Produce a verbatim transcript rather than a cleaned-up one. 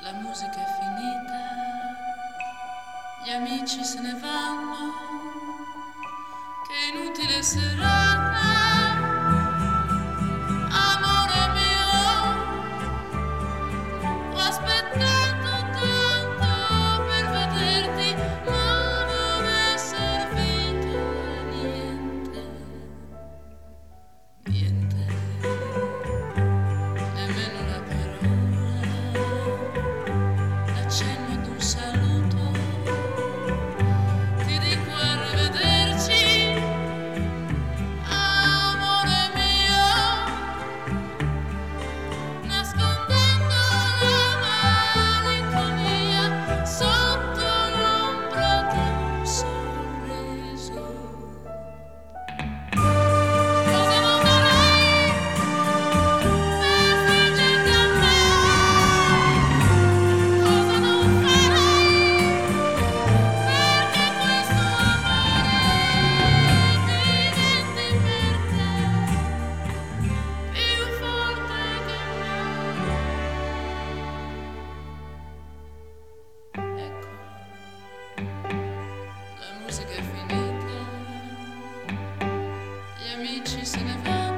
La musica è finita, gli amici se ne vanno, che inutile serata, amore mio, ho aspettato tanto per vederti, ma non è servito a niente, niente, nemmeno la parola, l'accenno d'un saluto, ti dico arrivederci, amore mio, nascondendo la malinconia sotto l'ombra d'un sorriso. Cosa non darei per fingerti a me? Cosa non farei perché questo amore diventi per te più forte che mai? Ecco, la musica è finita, gli amici se ne vanno.